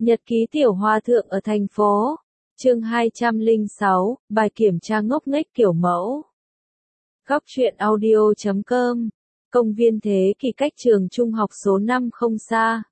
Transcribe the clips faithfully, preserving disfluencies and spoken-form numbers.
Nhật ký tiểu hòa thượng ở thành phố. Chương hai trăm lẻ sáu, bài kiểm tra ngốc nghếch kiểu mẫu. Góc truyện audio chấm com. Công viên Thế Kỷ cách trường trung học số năm không xa.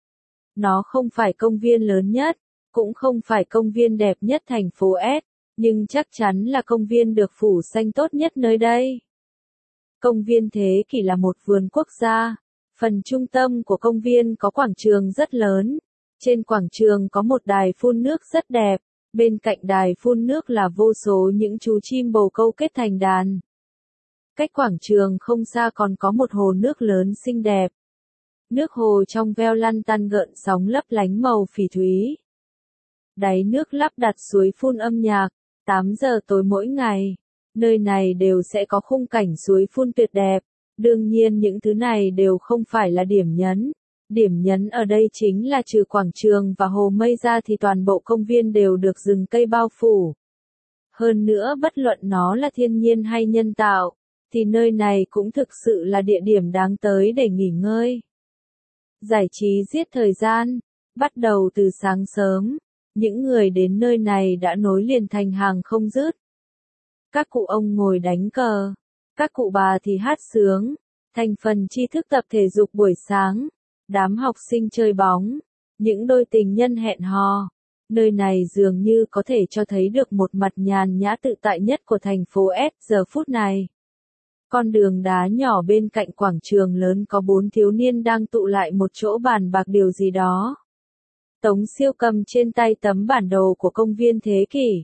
Nó không phải công viên lớn nhất, cũng không phải công viên đẹp nhất thành phố S, nhưng chắc chắn là công viên được phủ xanh tốt nhất nơi đây. Công viên Thế Kỷ là một vườn quốc gia. Phần trung tâm của công viên có quảng trường rất lớn. Trên quảng trường có một đài phun nước rất đẹp, bên cạnh đài phun nước là vô số những chú chim bồ câu kết thành đàn. Cách quảng trường không xa còn có một hồ nước lớn xinh đẹp. Nước hồ trong veo lăn tăn gợn sóng lấp lánh màu phỉ thúy. Đáy nước lắp đặt suối phun âm nhạc, tám giờ tối mỗi ngày. Nơi này đều sẽ có khung cảnh suối phun tuyệt đẹp. Đương nhiên những thứ này đều không phải là điểm nhấn. Điểm nhấn ở đây chính là trừ quảng trường và hồ mây ra thì toàn bộ công viên đều được rừng cây bao phủ. Hơn nữa bất luận nó là thiên nhiên hay nhân tạo, thì nơi này cũng thực sự là địa điểm đáng tới để nghỉ ngơi. Giải trí giết thời gian, bắt đầu từ sáng sớm, những người đến nơi này đã nối liền thành hàng không dứt. Các cụ ông ngồi đánh cờ, các cụ bà thì hát sướng, thành phần tri thức tập thể dục buổi sáng. Đám học sinh chơi bóng, những đôi tình nhân hẹn hò. Nơi này dường như có thể cho thấy được một mặt nhàn nhã tự tại nhất của thành phố S giờ phút này. Con đường đá nhỏ bên cạnh quảng trường lớn có bốn thiếu niên đang tụ lại một chỗ bàn bạc điều gì đó. Tống Siêu cầm trên tay tấm bản đồ của công viên Thế Kỷ.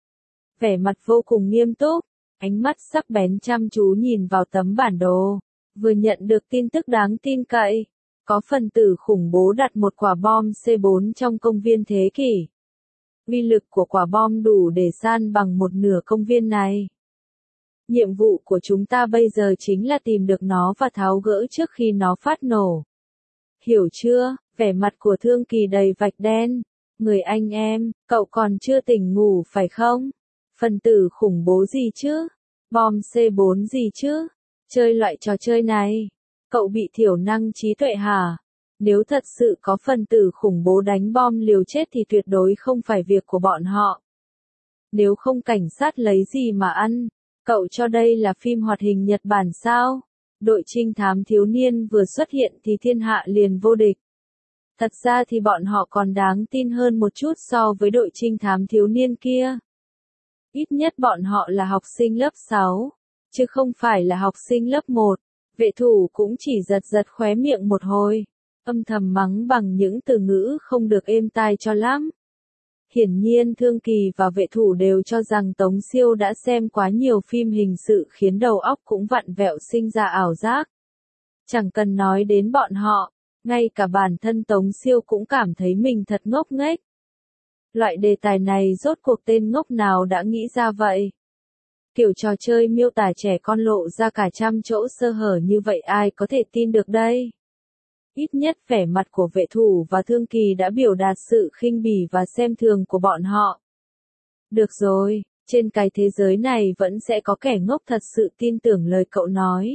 Vẻ mặt vô cùng nghiêm túc, ánh mắt sắc bén chăm chú nhìn vào tấm bản đồ, vừa nhận được tin tức đáng tin cậy. Có phần tử khủng bố đặt một quả bom C bốn trong công viên Thế Kỷ. Uy lực của quả bom đủ để san bằng một nửa công viên này. Nhiệm vụ của chúng ta bây giờ chính là tìm được nó và tháo gỡ trước khi nó phát nổ. Hiểu chưa? Vẻ mặt của Thương Kỳ đầy vạch đen. Người anh em, cậu còn chưa tỉnh ngủ phải không? Phần tử khủng bố gì chứ? Bom C bốn gì chứ? Chơi loại trò chơi này. Cậu bị thiểu năng trí tuệ hả? Nếu thật sự có phần tử khủng bố đánh bom liều chết thì tuyệt đối không phải việc của bọn họ. Nếu không cảnh sát lấy gì mà ăn? Cậu cho đây là phim hoạt hình Nhật Bản sao? Đội trinh thám thiếu niên vừa xuất hiện thì thiên hạ liền vô địch. Thật ra thì bọn họ còn đáng tin hơn một chút so với đội trinh thám thiếu niên kia. Ít nhất bọn họ là học sinh lớp sáu, chứ không phải là học sinh lớp một. Vệ thủ cũng chỉ giật giật khóe miệng một hồi, âm thầm mắng bằng những từ ngữ không được êm tai cho lắm. Hiển nhiên Thương Kỳ và vệ thủ đều cho rằng Tống Siêu đã xem quá nhiều phim hình sự khiến đầu óc cũng vặn vẹo sinh ra ảo giác. Chẳng cần nói đến bọn họ, ngay cả bản thân Tống Siêu cũng cảm thấy mình thật ngốc nghếch. Loại đề tài này rốt cuộc tên ngốc nào đã nghĩ ra vậy? Kiểu trò chơi miêu tả trẻ con lộ ra cả trăm chỗ sơ hở như vậy ai có thể tin được đây? Ít nhất vẻ mặt của vệ thủ và Thương Kỳ đã biểu đạt sự khinh bỉ và xem thường của bọn họ. Được rồi, trên cái thế giới này vẫn sẽ có kẻ ngốc thật sự tin tưởng lời cậu nói.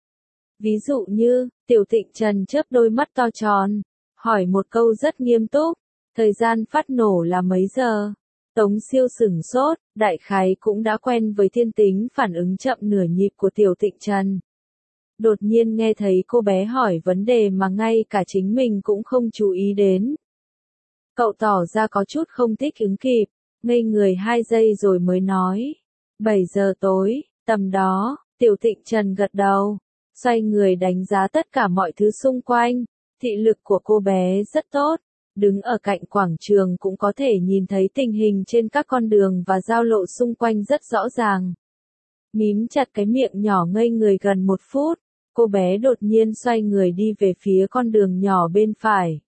Ví dụ như, Tiểu Tịnh Trần chớp đôi mắt to tròn, hỏi một câu rất nghiêm túc, thời gian phát nổ là mấy giờ? Tống Siêu sửng sốt, đại khái cũng đã quen với thiên tính phản ứng chậm nửa nhịp của Tiểu Tịnh Trần. Đột nhiên nghe thấy cô bé hỏi vấn đề mà ngay cả chính mình cũng không chú ý đến. Cậu tỏ ra có chút không thích ứng kịp, ngây người hai giây rồi mới nói. bảy giờ tối, tầm đó, Tiểu Tịnh Trần gật đầu, xoay người đánh giá tất cả mọi thứ xung quanh, thị lực của cô bé rất tốt. Đứng ở cạnh quảng trường cũng có thể nhìn thấy tình hình trên các con đường và giao lộ xung quanh rất rõ ràng. Mím chặt cái miệng nhỏ ngây người gần một phút, cô bé đột nhiên xoay người đi về phía con đường nhỏ bên phải.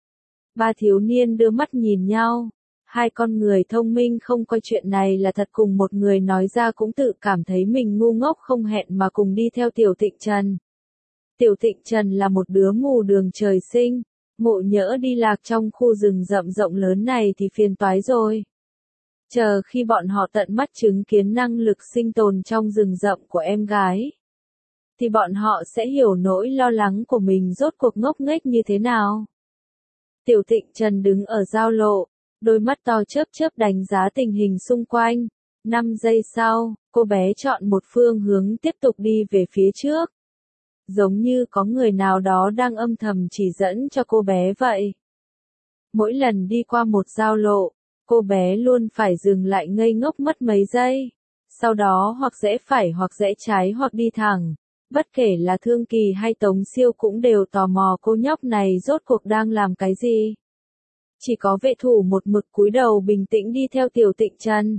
Ba thiếu niên đưa mắt nhìn nhau. Hai con người thông minh không coi chuyện này là thật cùng một người nói ra cũng tự cảm thấy mình ngu ngốc không hẹn mà cùng đi theo Tiểu Tịnh Trần. Tiểu Tịnh Trần là một đứa mù đường trời sinh. Ngộ nhỡ đi lạc trong khu rừng rậm rộng lớn này thì phiền toái rồi. Chờ khi bọn họ tận mắt chứng kiến năng lực sinh tồn trong rừng rậm của em gái, thì bọn họ sẽ hiểu nỗi lo lắng của mình rốt cuộc ngốc nghếch như thế nào. Tiểu Tịnh Trần đứng ở giao lộ, đôi mắt to chớp chớp đánh giá tình hình xung quanh. Năm giây sau, cô bé chọn một phương hướng tiếp tục đi về phía trước. Giống như có người nào đó đang âm thầm chỉ dẫn cho cô bé vậy. Mỗi lần đi qua một giao lộ, cô bé luôn phải dừng lại ngây ngốc mất mấy giây. Sau đó hoặc rẽ phải hoặc rẽ trái hoặc đi thẳng. Bất kể là Thương Kỳ hay Tống Siêu cũng đều tò mò cô nhóc này rốt cuộc đang làm cái gì. Chỉ có vệ thủ một mực cúi đầu bình tĩnh đi theo Tiểu Tịnh Trần.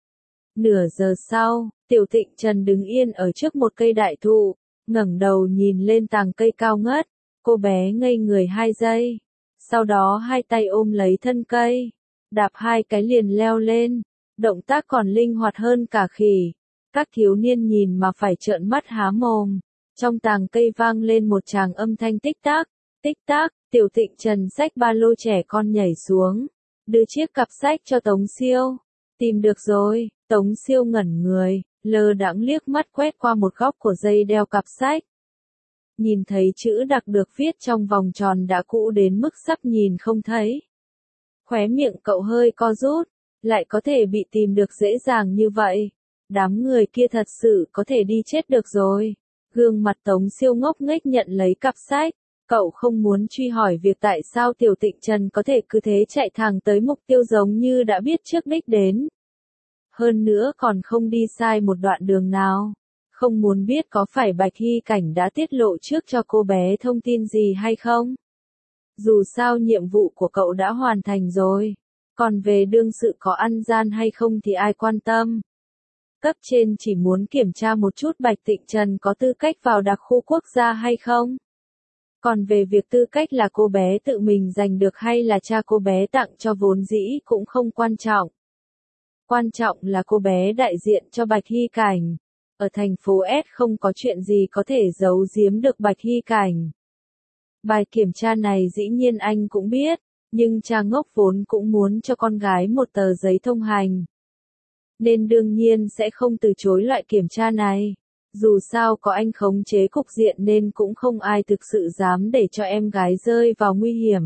Nửa giờ sau, Tiểu Tịnh Trần đứng yên ở trước một cây đại thụ, ngẩng đầu nhìn lên tàng cây cao ngất. Cô bé ngây người hai giây. Sau đó hai tay ôm lấy thân cây, đạp hai cái liền leo lên. Động tác còn linh hoạt hơn cả khỉ. Các thiếu niên nhìn mà phải trợn mắt há mồm. Trong tàng cây vang lên một tràng âm thanh tích tắc, tích tắc. Tiểu Tịnh Trần xách ba lô trẻ con nhảy xuống, đưa chiếc cặp sách cho Tống Siêu. Tìm được rồi. Tống Siêu ngẩn người, lơ đãng liếc mắt quét qua một góc của dây đeo cặp sách. Nhìn thấy chữ đặc được viết trong vòng tròn đã cũ đến mức sắp nhìn không thấy. Khóe miệng cậu hơi co rút, lại có thể bị tìm được dễ dàng như vậy. Đám người kia thật sự có thể đi chết được rồi. Gương mặt Tống Siêu ngốc nghếch nhận lấy cặp sách. Cậu không muốn truy hỏi việc tại sao Tiểu Tịnh Trần có thể cứ thế chạy thẳng tới mục tiêu giống như đã biết trước đích đến. Hơn nữa còn không đi sai một đoạn đường nào. Không muốn biết có phải Bạch Hy Cảnh đã tiết lộ trước cho cô bé thông tin gì hay không. Dù sao nhiệm vụ của cậu đã hoàn thành rồi. Còn về đương sự có ăn gian hay không thì ai quan tâm. Cấp trên chỉ muốn kiểm tra một chút Bạch Tịnh Trần có tư cách vào đặc khu quốc gia hay không. Còn về việc tư cách là cô bé tự mình giành được hay là cha cô bé tặng cho vốn dĩ cũng không quan trọng. Quan trọng là cô bé đại diện cho Bạch Hy Cảnh. Ở thành phố S không có chuyện gì có thể giấu giếm được Bạch Hy Cảnh. Bài kiểm tra này dĩ nhiên anh cũng biết, nhưng cha ngốc vốn cũng muốn cho con gái một tờ giấy thông hành. Nên đương nhiên sẽ không từ chối loại kiểm tra này. Dù sao có anh khống chế cục diện nên cũng không ai thực sự dám để cho em gái rơi vào nguy hiểm.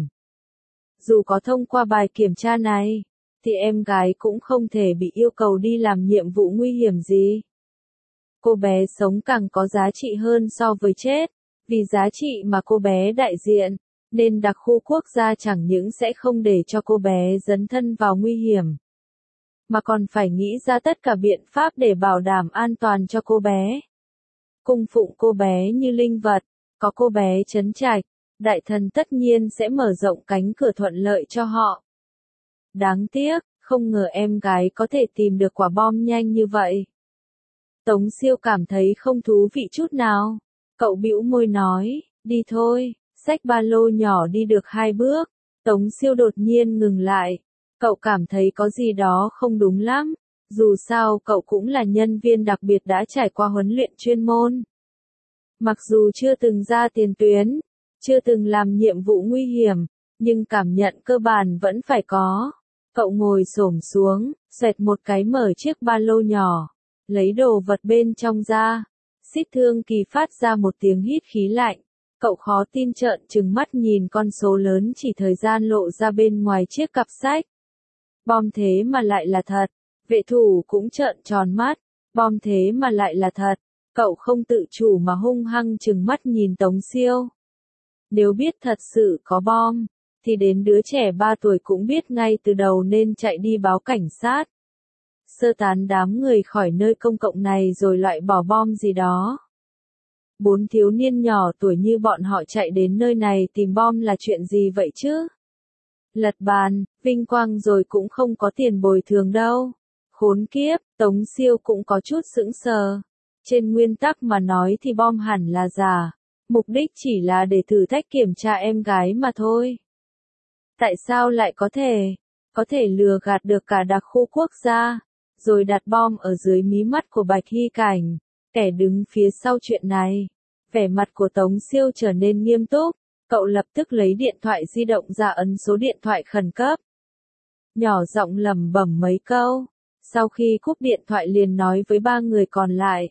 Dù có thông qua bài kiểm tra này, thì em gái cũng không thể bị yêu cầu đi làm nhiệm vụ nguy hiểm gì. Cô bé sống càng có giá trị hơn so với chết, vì giá trị mà cô bé đại diện, nên đặc khu quốc gia chẳng những sẽ không để cho cô bé dấn thân vào nguy hiểm, mà còn phải nghĩ ra tất cả biện pháp để bảo đảm an toàn cho cô bé. Cung phụng cô bé như linh vật, có cô bé trấn trạch, đại thần tất nhiên sẽ mở rộng cánh cửa thuận lợi cho họ. Đáng tiếc, không ngờ em gái có thể tìm được quả bom nhanh như vậy. Tống Siêu cảm thấy không thú vị chút nào. Cậu bĩu môi nói, đi thôi, xách ba lô nhỏ đi được hai bước. Tống Siêu đột nhiên ngừng lại. Cậu cảm thấy có gì đó không đúng lắm. Dù sao cậu cũng là nhân viên đặc biệt đã trải qua huấn luyện chuyên môn. Mặc dù chưa từng ra tiền tuyến, chưa từng làm nhiệm vụ nguy hiểm, nhưng cảm nhận cơ bản vẫn phải có. Cậu ngồi xổm xuống, xoẹt một cái mở chiếc ba lô nhỏ, lấy đồ vật bên trong ra. Xích Thương Kỳ phát ra một tiếng hít khí lạnh. Cậu khó tin trợn trừng mắt nhìn con số lớn chỉ thời gian lộ ra bên ngoài chiếc cặp sách. Bom thế mà lại là thật. Vệ thủ cũng trợn tròn mắt. Bom thế mà lại là thật. Cậu không tự chủ mà hung hăng trừng mắt nhìn Tống Siêu. Nếu biết thật sự có bom, thì đến đứa trẻ ba tuổi cũng biết ngay từ đầu nên chạy đi báo cảnh sát. Sơ tán đám người khỏi nơi công cộng này rồi loại bỏ bom gì đó. Bốn thiếu niên nhỏ tuổi như bọn họ chạy đến nơi này tìm bom là chuyện gì vậy chứ? Lật bàn, vinh quang rồi cũng không có tiền bồi thường đâu. Khốn kiếp, Tống Siêu cũng có chút sững sờ. Trên nguyên tắc mà nói thì bom hẳn là giả. Mục đích chỉ là để thử thách kiểm tra em gái mà thôi. Tại sao lại có thể? Có thể lừa gạt được cả đặc khu quốc gia, rồi đặt bom ở dưới mí mắt của Bạch Hy Cảnh, kẻ đứng phía sau chuyện này. Vẻ mặt của Tống Siêu trở nên nghiêm túc, cậu lập tức lấy điện thoại di động ra ấn số điện thoại khẩn cấp. Nhỏ giọng lẩm bẩm mấy câu, sau khi cúp điện thoại liền nói với ba người còn lại.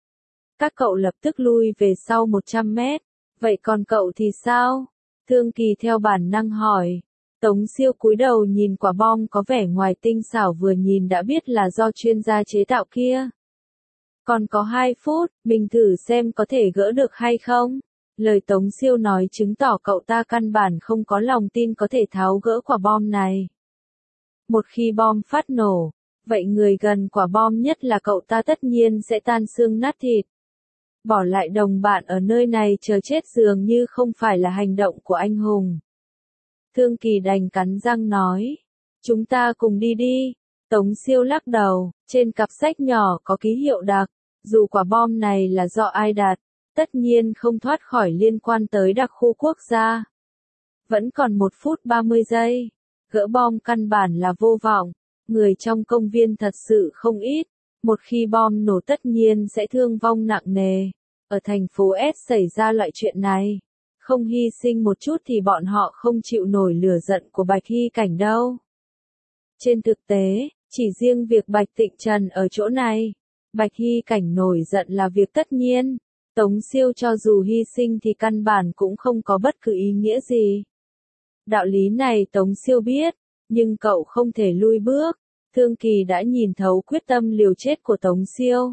Các cậu lập tức lui về sau một trăm mét, vậy còn cậu thì sao? Thương Kỳ theo bản năng hỏi. Tống Siêu cúi đầu nhìn quả bom có vẻ ngoài tinh xảo, vừa nhìn đã biết là do chuyên gia chế tạo kia. Còn có hai phút, mình thử xem có thể gỡ được hay không. Lời Tống Siêu nói chứng tỏ cậu ta căn bản không có lòng tin có thể tháo gỡ quả bom này. Một khi bom phát nổ, vậy người gần quả bom nhất là cậu ta tất nhiên sẽ tan xương nát thịt. Bỏ lại đồng bạn ở nơi này chờ chết dường như không phải là hành động của anh hùng. Thương Kỳ đành cắn răng nói. Chúng ta cùng đi đi. Tống Siêu lắc đầu, trên cặp sách nhỏ có ký hiệu đặc. Dù quả bom này là do ai đặt, tất nhiên không thoát khỏi liên quan tới đặc khu quốc gia. Vẫn còn một phút ba mươi giây. Gỡ bom căn bản là vô vọng. Người trong công viên thật sự không ít. Một khi bom nổ tất nhiên sẽ thương vong nặng nề. Ở thành phố S xảy ra loại chuyện này. Không hy sinh một chút thì bọn họ không chịu nổi lửa giận của Bạch Hy Cảnh đâu. Trên thực tế, chỉ riêng việc Bạch Tịnh Trần ở chỗ này, Bạch Hy Cảnh nổi giận là việc tất nhiên. Tống Siêu cho dù hy sinh thì căn bản cũng không có bất cứ ý nghĩa gì. Đạo lý này Tống Siêu biết, nhưng cậu không thể lui bước. Thương Kỳ đã nhìn thấu quyết tâm liều chết của Tống Siêu.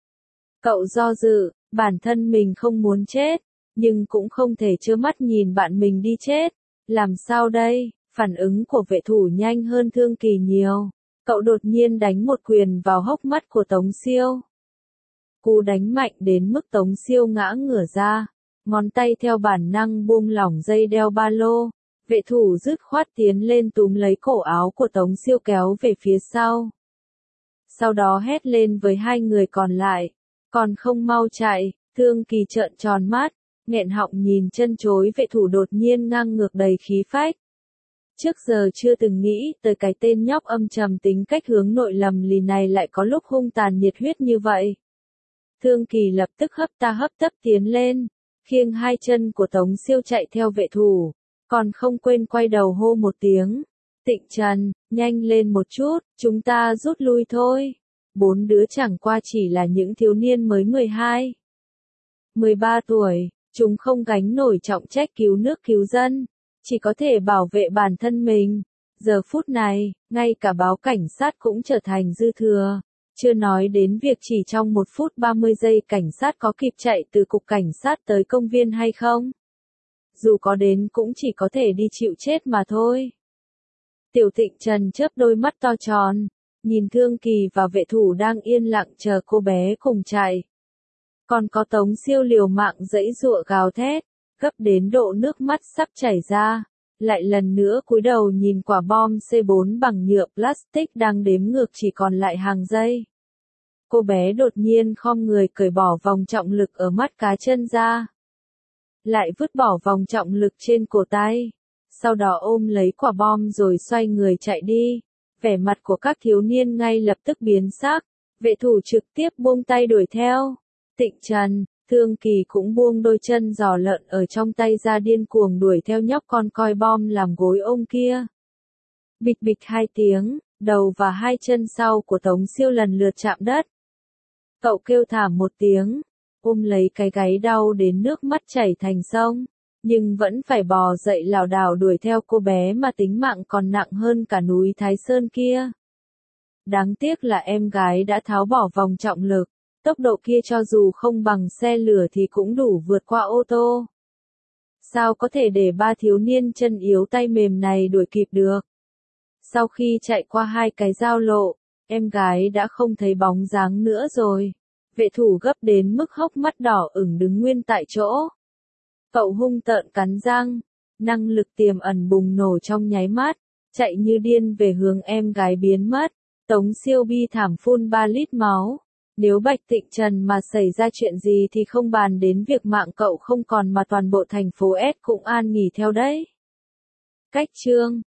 Cậu do dự, bản thân mình không muốn chết, nhưng cũng không thể trơ mắt nhìn bạn mình đi chết. Làm sao đây? Phản ứng của vệ thủ nhanh hơn Thương Kỳ nhiều. Cậu đột nhiên đánh một quyền vào hốc mắt của Tống Siêu. Cú đánh mạnh đến mức Tống Siêu ngã ngửa ra, ngón tay theo bản năng buông lỏng dây đeo ba lô. Vệ thủ dứt khoát tiến lên túm lấy cổ áo của Tống Siêu kéo về phía sau. Sau đó hét lên với hai người còn lại. Còn không mau chạy. Thương Kỳ trợn tròn mắt, nghẹn họng nhìn chân chối vệ thủ đột nhiên ngang ngược đầy khí phách. Trước giờ chưa từng nghĩ tới cái tên nhóc âm trầm tính cách hướng nội lầm lì này lại có lúc hung tàn nhiệt huyết như vậy. Thương Kỳ lập tức hấp ta hấp tấp tiến lên, khiêng hai chân của Tống Siêu chạy theo vệ thủ, còn không quên quay đầu hô một tiếng. Tịnh Trần, nhanh lên một chút, chúng ta rút lui thôi. Bốn đứa chẳng qua chỉ là những thiếu niên mới mười hai, mười ba tuổi, chúng không gánh nổi trọng trách cứu nước cứu dân, chỉ có thể bảo vệ bản thân mình. Giờ phút này, ngay cả báo cảnh sát cũng trở thành dư thừa. Chưa nói đến việc chỉ trong một phút ba mươi giây cảnh sát có kịp chạy từ cục cảnh sát tới công viên hay không. Dù có đến cũng chỉ có thể đi chịu chết mà thôi. Tiểu Tịnh Trần chớp đôi mắt to tròn, nhìn Thương Kỳ và vệ thủ đang yên lặng chờ cô bé cùng chạy. Còn có Tống Siêu liều mạng giãy giụa gào thét, gấp đến độ nước mắt sắp chảy ra, lại lần nữa cúi đầu nhìn quả bom C bốn bằng nhựa plastic đang đếm ngược chỉ còn lại hàng giây. Cô bé đột nhiên khom người cởi bỏ vòng trọng lực ở mắt cá chân ra, lại vứt bỏ vòng trọng lực trên cổ tay, sau đó ôm lấy quả bom rồi xoay người chạy đi. Vẻ mặt của các thiếu niên ngay lập tức biến sắc, vệ thủ trực tiếp buông tay đuổi theo. Tịnh Trần, Thương Kỳ cũng buông đôi chân giò lợn ở trong tay ra điên cuồng đuổi theo nhóc con coi bom làm gối ôm kia. Bịch bịch hai tiếng, đầu và hai chân sau của Tống Siêu lần lượt chạm đất. Cậu kêu thảm một tiếng, ôm lấy cái gáy đau đến nước mắt chảy thành sông, nhưng vẫn phải bò dậy lảo đảo đuổi theo cô bé mà tính mạng còn nặng hơn cả núi Thái Sơn kia. Đáng tiếc là em gái đã tháo bỏ vòng trọng lực, tốc độ kia cho dù không bằng xe lửa thì cũng đủ vượt qua ô tô. Sao có thể để ba thiếu niên chân yếu tay mềm này đuổi kịp được? Sau khi chạy qua hai cái giao lộ, em gái đã không thấy bóng dáng nữa rồi. Vệ thủ gấp đến mức hốc mắt đỏ ửng đứng nguyên tại chỗ. Cậu hung tợn cắn răng, năng lực tiềm ẩn bùng nổ trong nháy mắt, chạy như điên về hướng em gái biến mất. Tống Siêu bi thảm phun ba lít máu. Nếu Bạch Tịnh Trần mà xảy ra chuyện gì thì không bàn đến việc mạng cậu không còn mà toàn bộ thành phố S cũng an nghỉ theo đấy. Cách chương